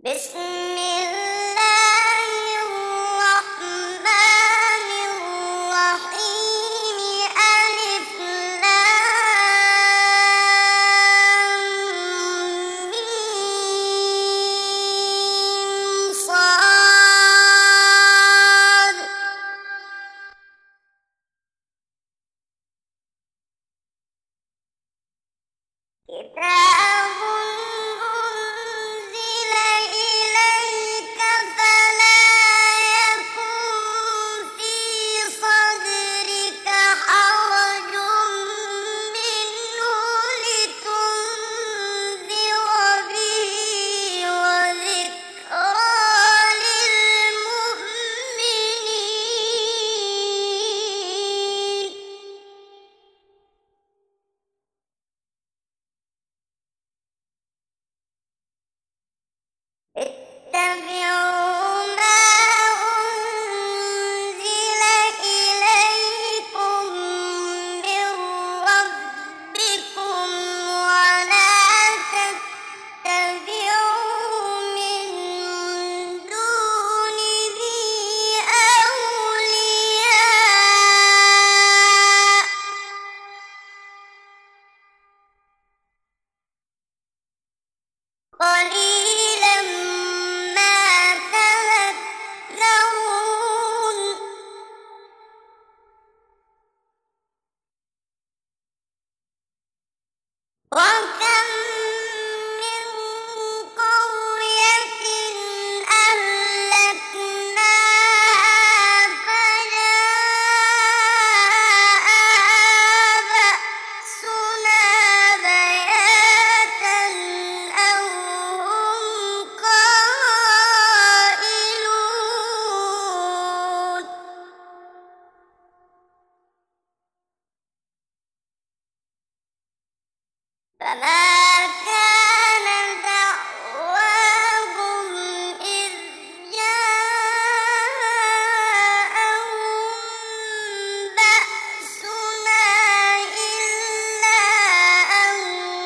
بسم الله الرحمن الرحيم ألف لام ميم صاد كتاب أنزل إليك فلا يكن في صدرك حرج منه لتنذر به وذكرى للمؤمنين اتبعوا ما أنزل إليكم من ربكم ولا تتبعوا من دونه أولياء قليلا ما تذكرون وكم من قرية أهلكناها فجاءها بأسنا بياتا أو هم قائلون فما كان دعواهم إذ جاءهم بأسنا إلا أن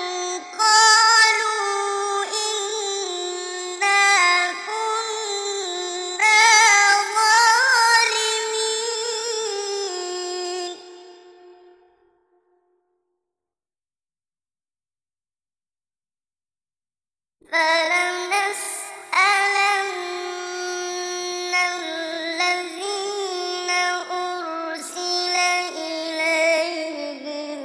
قالوا إنا كنا ظالمين فلنسألن الذين أرسل إليهم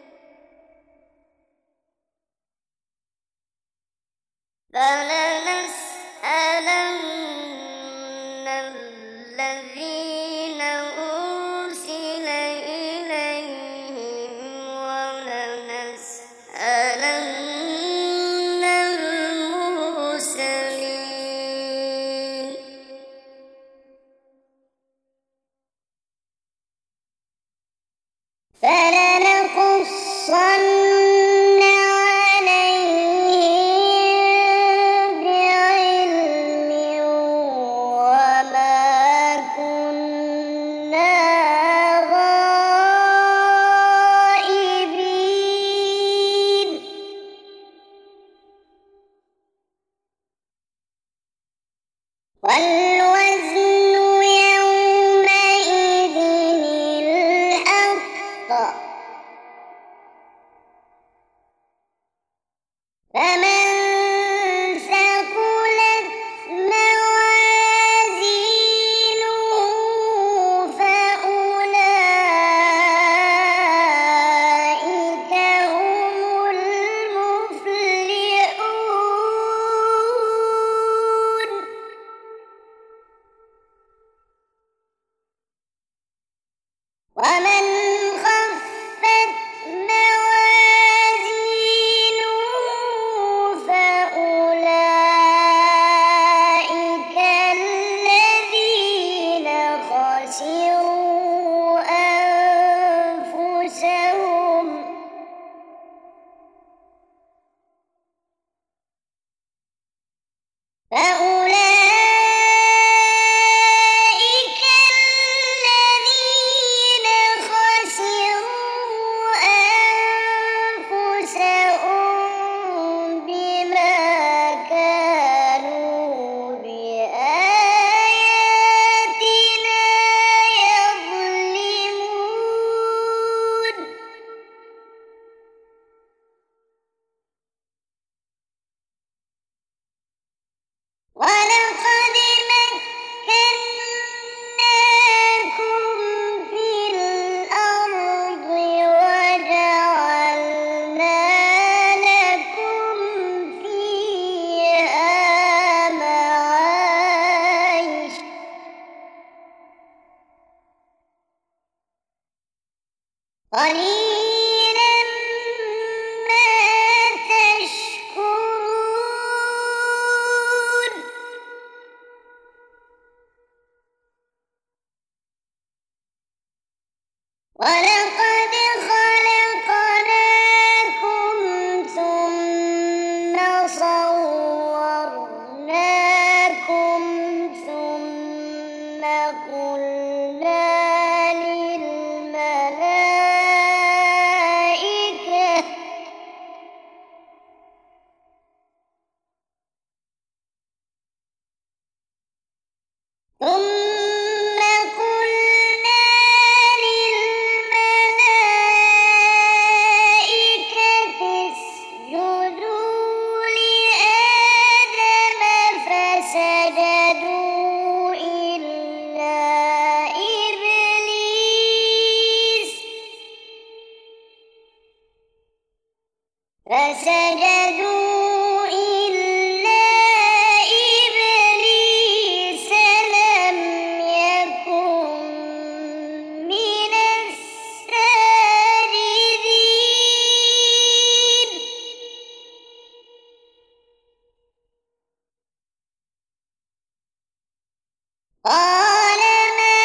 ولنسألن المرسلين فلنقصن عليهم بعلم وما كنا غائبين والوزن يومئذ الحق فمن ثقلت موازينه فأولئك هم المفلحون ومن خفت موازينه فأولئك الذين خسروا أنفسهم بما كانوا صورناكم ثم قلنا للملائكة اسجدوا لآدم فسجدوا إلا إبليس لم يكن من الساجدين قال ما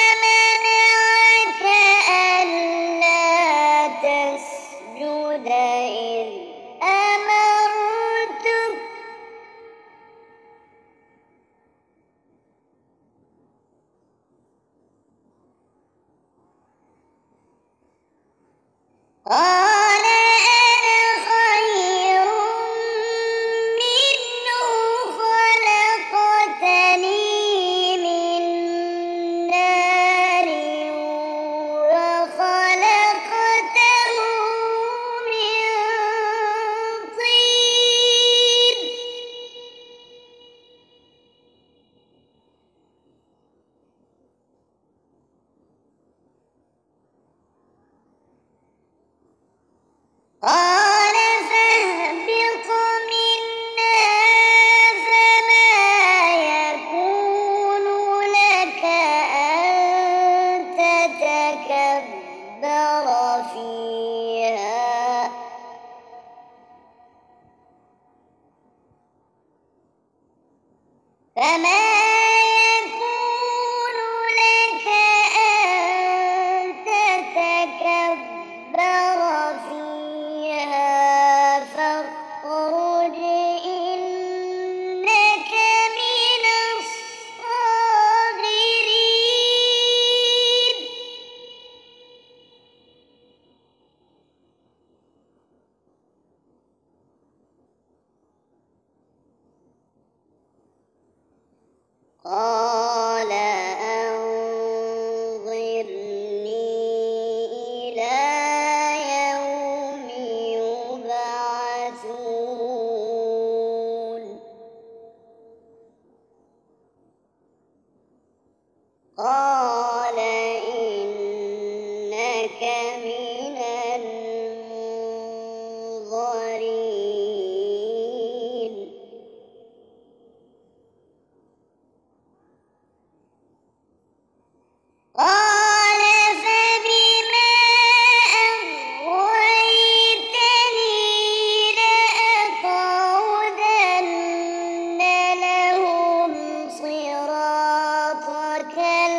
منعك ألا تسجد إذ أمرتك قال أنا خير منه خلقتني من نار وخلقته من طين قال فاهبط منها فما يكون لك أن تتكبر فيها فاخرج إنك من الصاغرين قال أنظرني إلى يوم يبعثون قال إنك من المنظرين قال فبما أغويتني لأقعدن لهم صراطك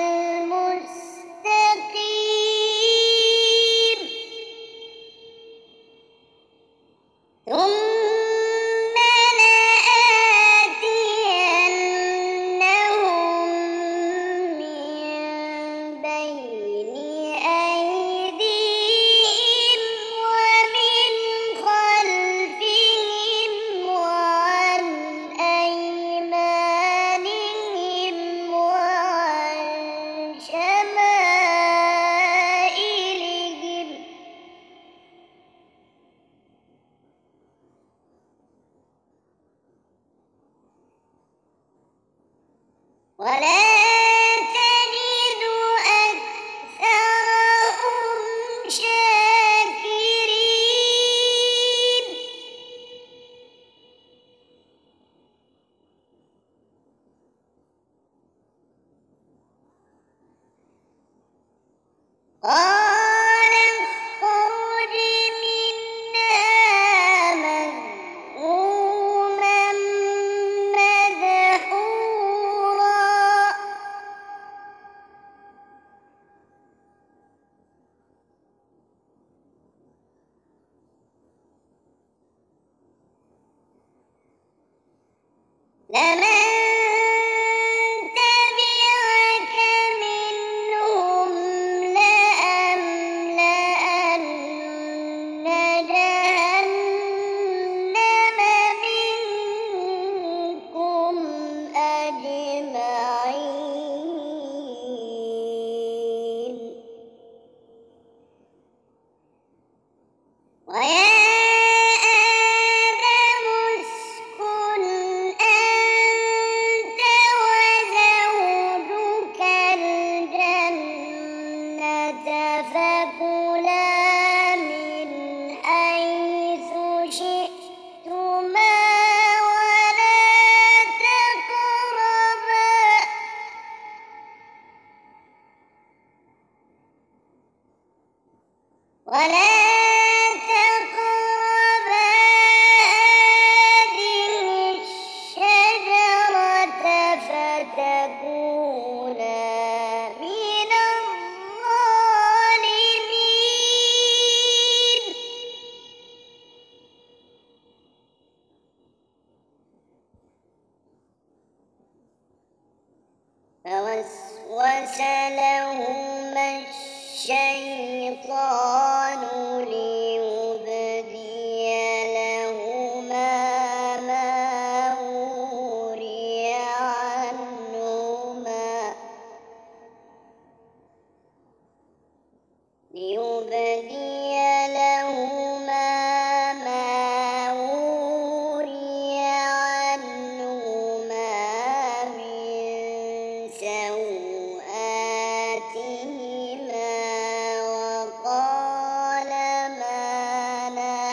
المستقيم ثم لآتينهم من بين أيديهم ومن خلفهم وعن أيمانهم وعن شمائلهم ولا تجد أكثرهم شاكرين قال اخرج منها مذءوما مدحورا لمن تبعك منهم لأملأن جهنم منكم أجمعين ويا آدم اسكن أنت وزوجك الجنة فكلا من حيث شئتما ولا تقربا هذه الشجرة فتكونا من الظالمين فوسوس لهما الشيطان ليبدي لهما ما وري عنهما من سوآتهما وقال ما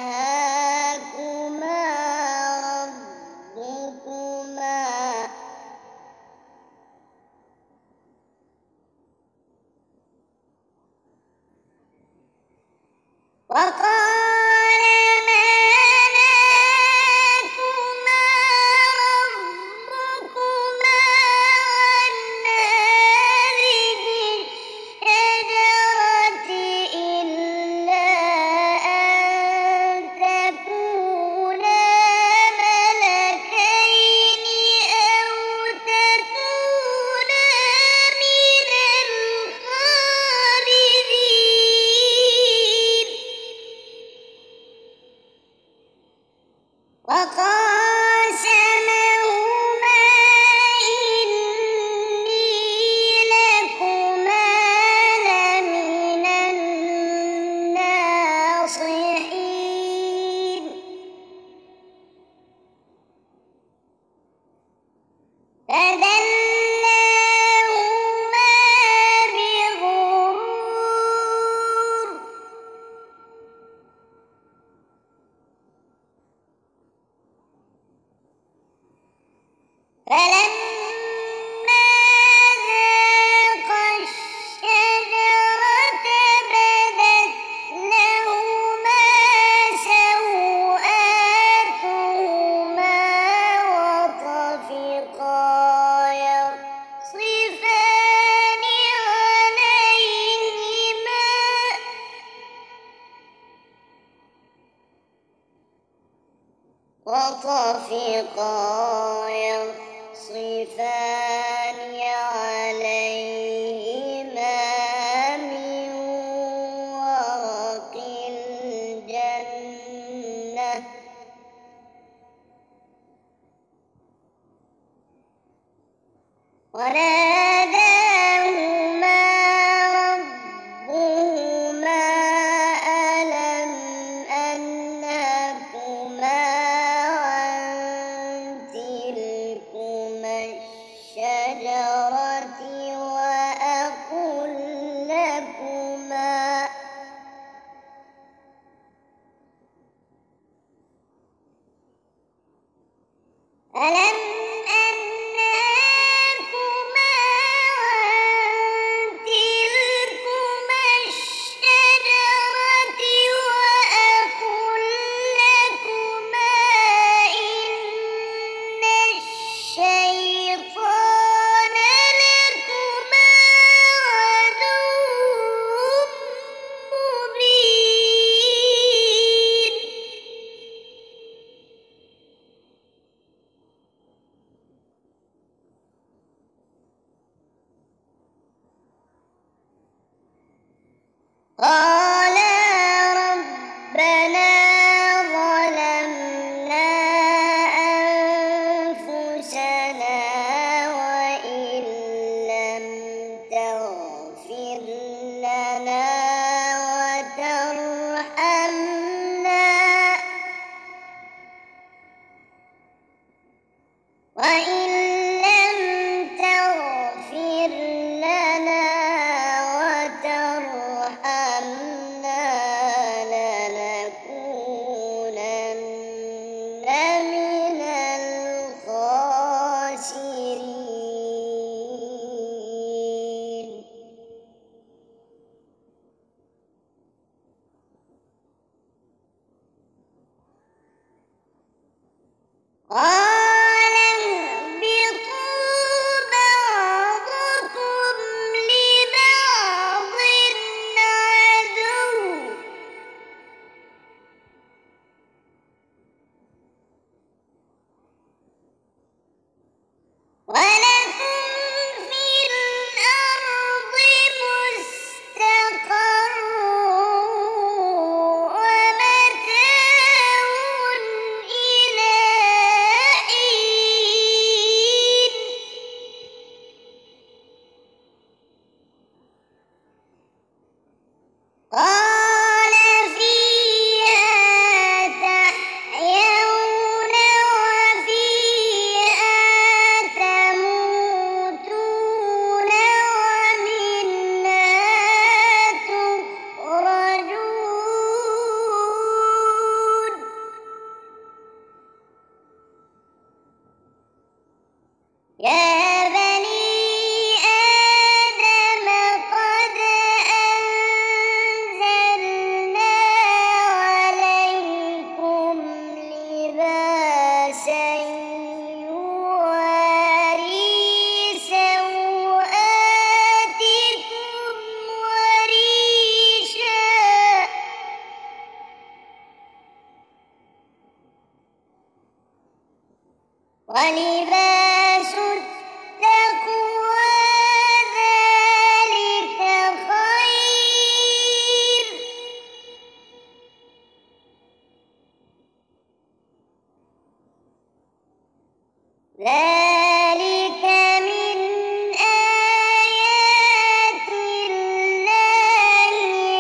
نهاكما ربكما وقال ما نهاكما ربكما عن هذه الشجرة إلا أن تكونا ملكين أو تكونا من الخالدين وقاسمهما إني لكما لمن الناصحين فدلاهما بغرور فلما ذاقا الشجرة بدت لهما سوآتهما وطفقا يخصفان عليهما من ورق الجنة وناداهما ربهما ألم أنهكما عن تلكما الشجرة وأقل لكما ألم أنهاكما عن تلكما الشجرة وأقل لكما إن الشيطان لكما عدو مبين وإن لم تغفر لنا وترحمنا لنكونن من الخاسرين. قال اهبطوا بعضكم لبعض عدو ولكم في الأرض مستقر ومتاع إلى حين. قال فيها تحيون وفيها تموتون ومنها تخرجون. يا بني آدم قد أنزلنا عليكم لباسا يواري سوآتكم وريشا ولباس التقوى ذلك خير. ذلك من آيات الله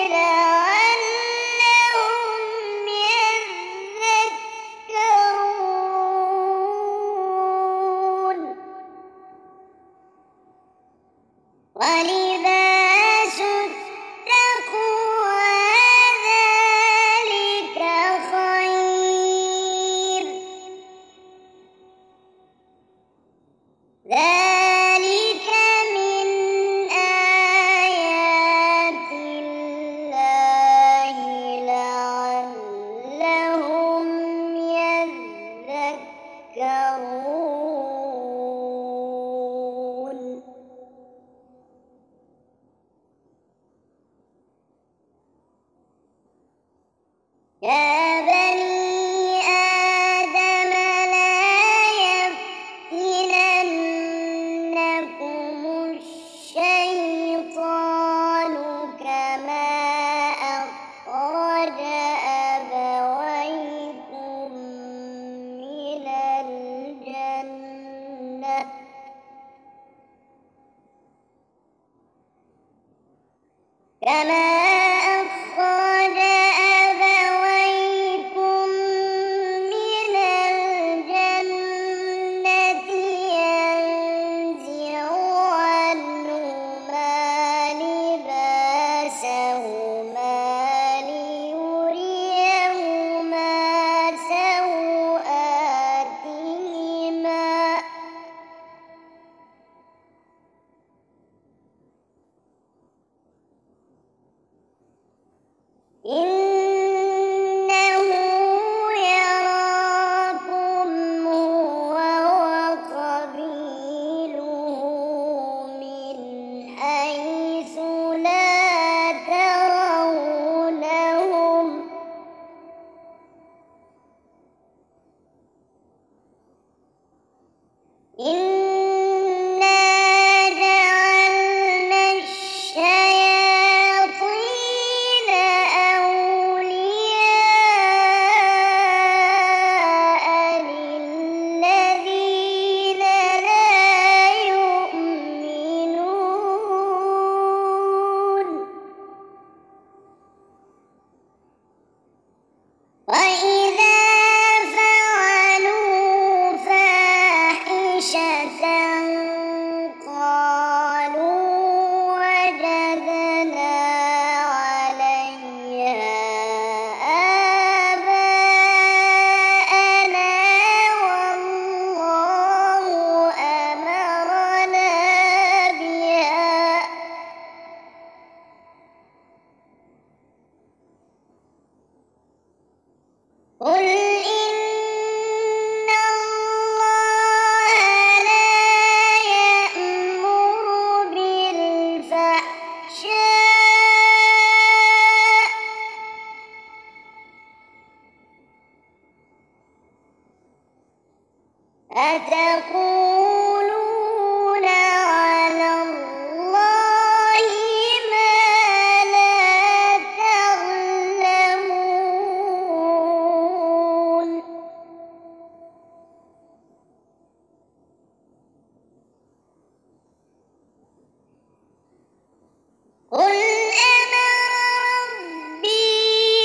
لعلهم يذكرون. ولباس التقوى ذلك خير. ذلك من آيات الله لعلهم يذكرون. يا بني آدم لا يفتننكم الشيطان كما أخرج أبويكم من الجنة ينزع عنهما لباسهما ليريهما سوآتهما. إنه يراكم هو وقبيله من حيث لا ترونهم. إنا جعلنا الشياطين أولياء للذين لا يؤمنون. وإذا فعلوا فاحشة أتقولون على الله ما لا تعلمون قل أمر ربي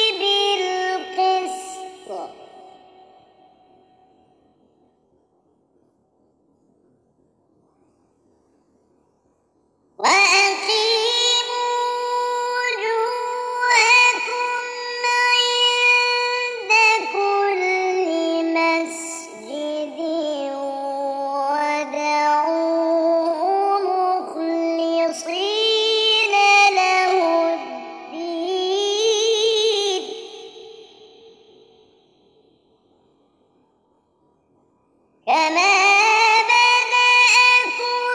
بالقسط وأقيموا وجوهكم عند كل مسجد ودعوه مخلصين له الدين كما بدأكم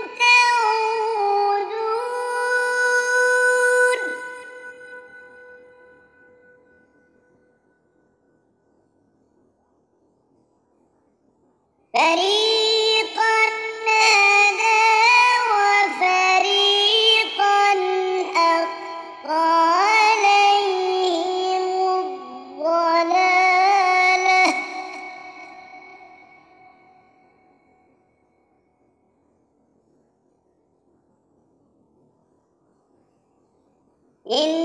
تعودون فريقا هدى وفريقا حق عليهم الضلالة إن